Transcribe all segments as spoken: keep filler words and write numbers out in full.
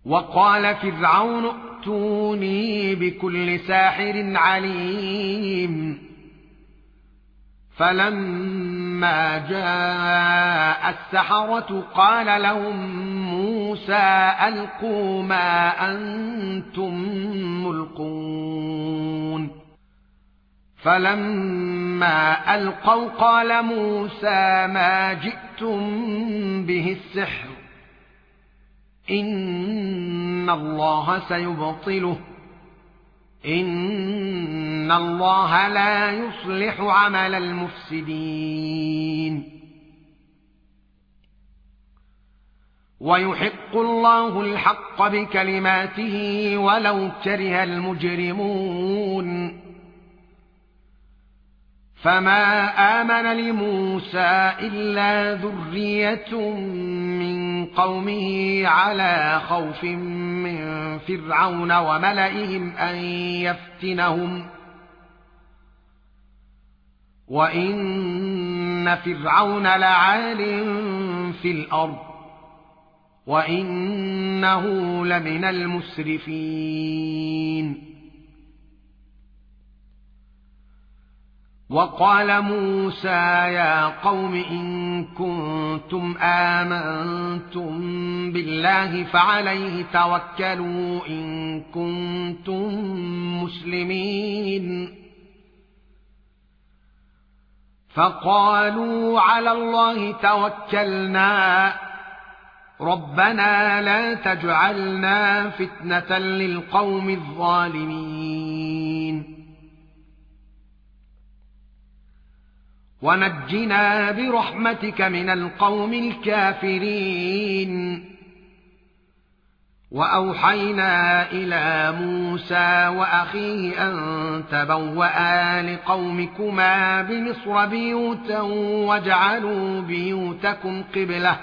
وقال فرعون ائتوني بكل ساحر عليم فلما جاء السحرة قال لهم موسى ألقوا ما أنتم ملقون فلما ألقوا قال موسى ما جئتم به السحر إن الله سيبطله إن الله لا يصلح عمل المفسدين ويحق الله الحق بكلماته ولو كره المجرمون فما آمن لموسى إلا ذرية من قومه على خوف من فرعون وملئهم أن يفتنهم وإن فرعون لعال في الأرض وإنه لمن المسرفين وقال موسى يا قوم إن كنتم آمنتم بالله فعليه توكلوا إن كنتم مسلمين فقالوا على الله توكلنا ربنا لا تجعلنا فتنة للقوم الظالمين ونجنا برحمتك من القوم الكافرين وأوحينا إلى موسى وأخيه أن تبوأ لقومكما بمصر بيوتا واجعلوا بيوتكم قبلة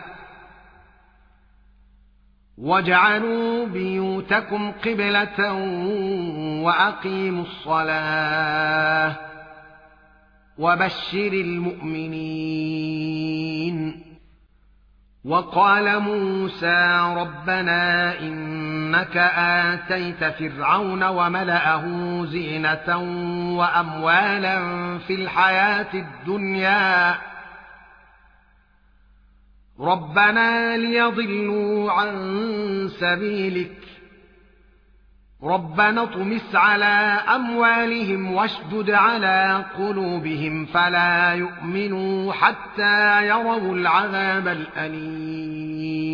واجعلوا بيوتكم قبلة وأقيموا الصلاة وبشر المؤمنين وقال موسى ربنا إنك آتيت فرعون وملأه زينة وأموالا في الحياة الدنيا ربنا ليضلوا عن سبيلك ربنا اطمس على أموالهم واشدد على قلوبهم فلا يؤمنوا حتى يروا العذاب الأليم